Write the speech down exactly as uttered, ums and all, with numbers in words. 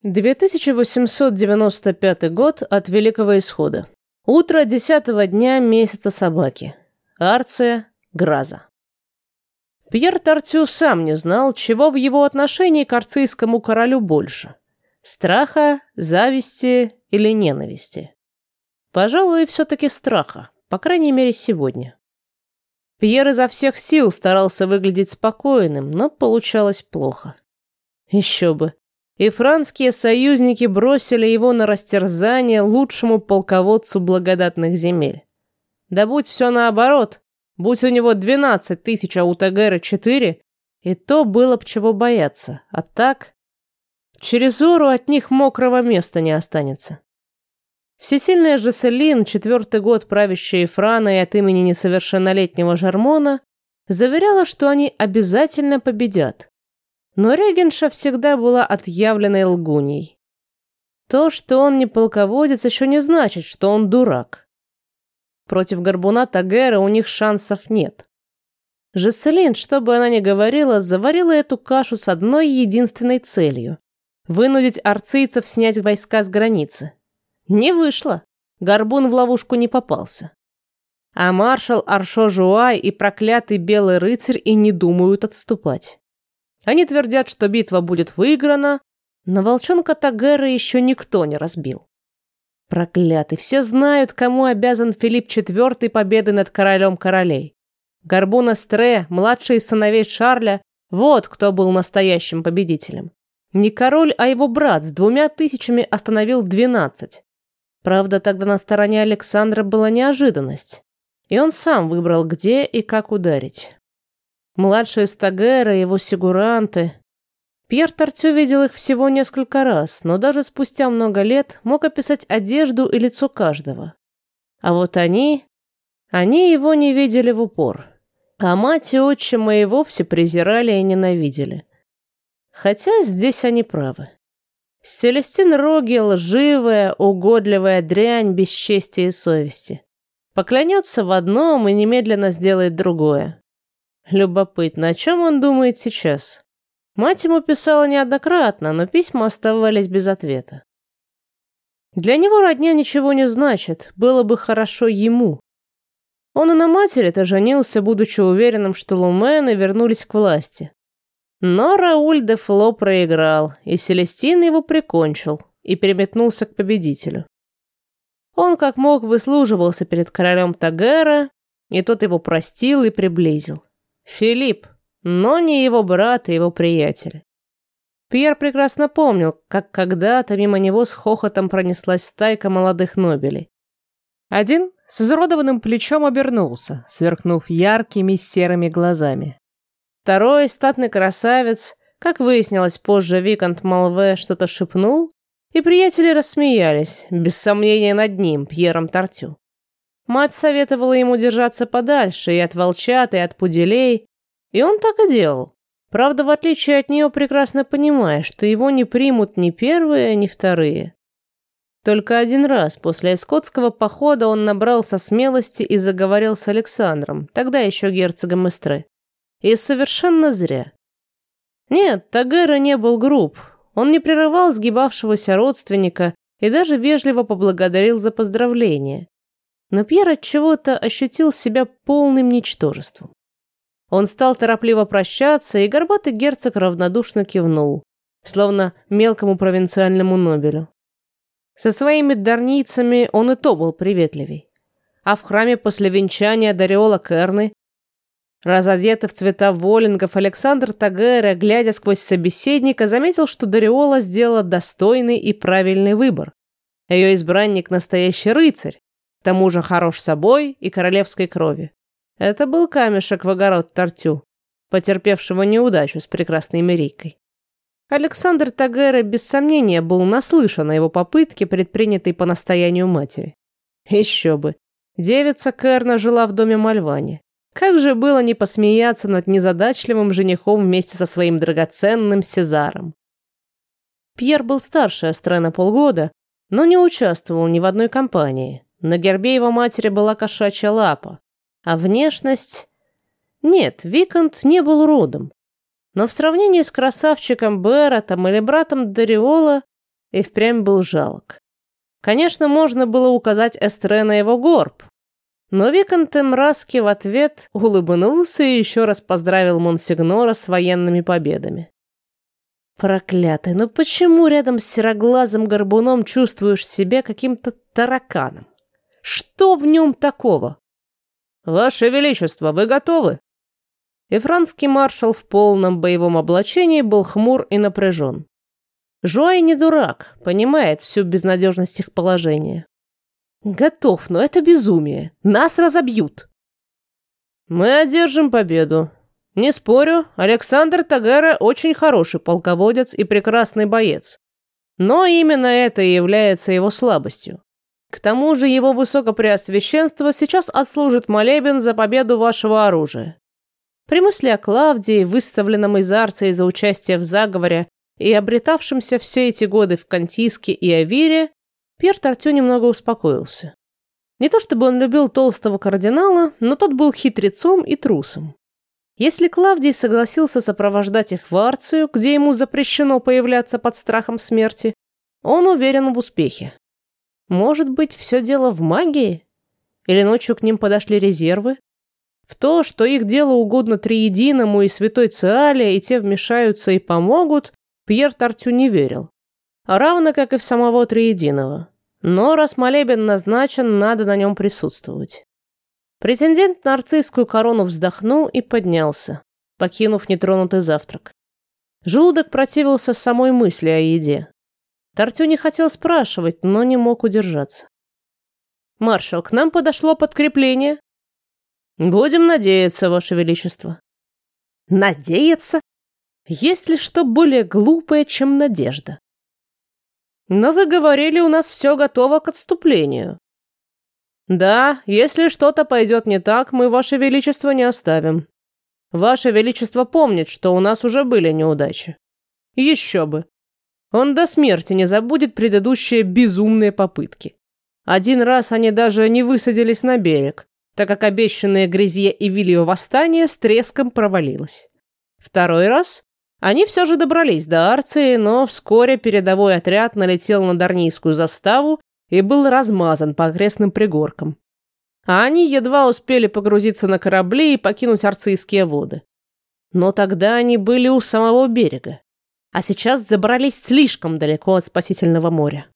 две тысячи восемьсот девяносто пятый год от Великого Исхода. Утро десятого дня месяца собаки. Арция, Граза. Пьер Тартю сам не знал, чего в его отношении к арцийскому королю больше – страха, зависти или ненависти. Пожалуй, все-таки страха, по крайней мере сегодня. Пьер изо всех сил старался выглядеть спокойным, но получалось плохо. Еще бы. И французские союзники бросили его на растерзание лучшему полководцу благодатных земель. Да будь все наоборот, будь у него двенадцать тысяч, а у Тагера четыре, и то было б чего бояться, а так... Через Ору от них мокрого места не останется. Всесильная Жесселин, четвертый год правящая Франой от имени несовершеннолетнего Жармона, заверяла, что они обязательно победят. Но регенша всегда была отъявленной лгуней. То, что он не полководец, еще не значит, что он дурак. Против горбуна Тагера у них шансов нет. Жесселин, что бы она ни говорила, заварила эту кашу с одной единственной целью – вынудить арцийцев снять войска с границы. Не вышло. Горбун в ловушку не попался. А маршал Аршо-Жуай и проклятый Белый рыцарь и не думают отступать. Они твердят, что битва будет выиграна, но волчонка Тагера еще никто не разбил. Проклятый, все знают, кому обязан Филипп четвёртый победой над королем королей. Горбун Эстре, младший из сыновей Шарля, вот кто был настоящим победителем. Не король, а его брат с двумя тысячами остановил двенадцать. Правда, тогда на стороне Александра была неожиданность, и он сам выбрал, где и как ударить. Младшие из Тагера, его сигуранты. Пьер Тартю видел их всего несколько раз, но даже спустя много лет мог описать одежду и лицо каждого. А вот они... Они его не видели в упор. А мать и отчима и вовсе презирали и ненавидели. Хотя здесь они правы. Селестин Роги – лживая, угодливая дрянь без чести и совести. Поклянется в одном и немедленно сделает другое. Любопытно, о чем он думает сейчас? Мать ему писала неоднократно, но письма оставались без ответа. Для него родня ничего не значит, было бы хорошо ему. Он и на матери-то женился, будучи уверенным, что Лумены вернулись к власти. Но Рауль де Фло проиграл, и Селестин его прикончил и переметнулся к победителю. Он как мог выслуживался перед королем Тагера, и тот его простил и приблизил. Филипп, но не его брат и его приятель. Пьер прекрасно помнил, как когда-то мимо него с хохотом пронеслась стайка молодых нобелей. Один с изуродованным плечом обернулся, сверкнув яркими серыми глазами. Второй, статный красавец, как выяснилось позже, виконт Малве что-то шепнул, и приятели рассмеялись, без сомнения над ним, Пьером Тартю. Мать советовала ему держаться подальше и от волчат, и от пуделей, и он так и делал. Правда, в отличие от нее, прекрасно понимая, что его не примут ни первые, ни вторые. Только один раз после эскотского похода он набрался смелости и заговорил с Александром, тогда еще герцогом Эстре. И совершенно зря. Нет, Тагера не был груб, он не прерывал сгибавшегося родственника и даже вежливо поблагодарил за поздравление. Но Пьер отчего-то ощутил себя полным ничтожеством. Он стал торопливо прощаться, и горбатый герцог равнодушно кивнул, словно мелкому провинциальному нобелю. Со своими дарницами он и то был приветливей. А в храме после венчания Дариола Керны, разодетый в цвета воллингов, Александр Тагера, глядя сквозь собеседника, заметил, что Дариола сделала достойный и правильный выбор. Ее избранник – настоящий рыцарь, к тому же хорош собой и королевской крови. Это был камешек в огород Тартю, потерпевшего неудачу с прекрасной Мерийкой. Александр Тагера без сомнения был наслышан о его попытке, предпринятой по настоянию матери. Еще бы. Девица Керна жила в доме Мальвани. Как же было не посмеяться над незадачливым женихом вместе со своим драгоценным Сезаром. Пьер был старше Эстре на полгода, но не участвовал ни в одной кампании. На гербе его матери была кошачья лапа, а внешность... Нет, виконт не был уродом. Но в сравнении с красавчиком Бератом или братом Дариола и впрямь был жалок. Конечно, можно было указать Эстре на его горб, но Виконт Эмраски в ответ улыбнулся и еще раз поздравил Монсигнора с военными победами. Проклятый, ну почему рядом с сероглазым горбуном чувствуешь себя каким-то тараканом? Что в нем такого? Ваше Величество, вы готовы? И французский маршал в полном боевом облачении был хмур и напряжен. Жуай не дурак, понимает всю безнадежность их положения. Готов, но это безумие. Нас разобьют. Мы одержим победу. Не спорю, Александр Тагера очень хороший полководец и прекрасный боец. Но именно это и является его слабостью. К тому же его высокопреосвященство сейчас отслужит молебен за победу вашего оружия. При мысли о Клавдии, выставленном из Арции за участие в заговоре и обретавшемся все эти годы в Кантиске и Авире, Пьер Тартю немного успокоился. Не то чтобы он любил толстого кардинала, но тот был хитрецом и трусом. Если Клавдий согласился сопровождать их в Арцию, где ему запрещено появляться под страхом смерти, он уверен в успехе. Может быть, все дело в магии? Или ночью к ним подошли резервы? В то, что их дело угодно Триединому и Святой Циале, и те вмешаются и помогут, Пьер Тартю не верил. Равно как и в самого Триединого. Но раз молебен назначен, надо на нем присутствовать. Претендент на арцийскую корону вздохнул и поднялся, покинув нетронутый завтрак. Желудок противился самой мысли о еде. Тартю не хотел спрашивать, но не мог удержаться. «Маршал, к нам подошло подкрепление». «Будем надеяться, Ваше Величество». «Надеяться? Есть ли что более глупое, чем надежда?» «Но вы говорили, у нас все готово к отступлению». «Да, если что-то пойдет не так, мы Ваше Величество не оставим. Ваше Величество помнит, что у нас уже были неудачи. Еще бы. Он до смерти не забудет предыдущие безумные попытки. Один раз они даже не высадились на берег, так как обещанное Грезье и Вильо восстание с треском провалилось. Второй раз они все же добрались до Арции, но вскоре передовой отряд налетел на Дарнийскую заставу и был размазан по окрестным пригоркам. А они едва успели погрузиться на корабли и покинуть арцийские воды. Но тогда они были у самого берега, а сейчас забрались слишком далеко от спасительного моря.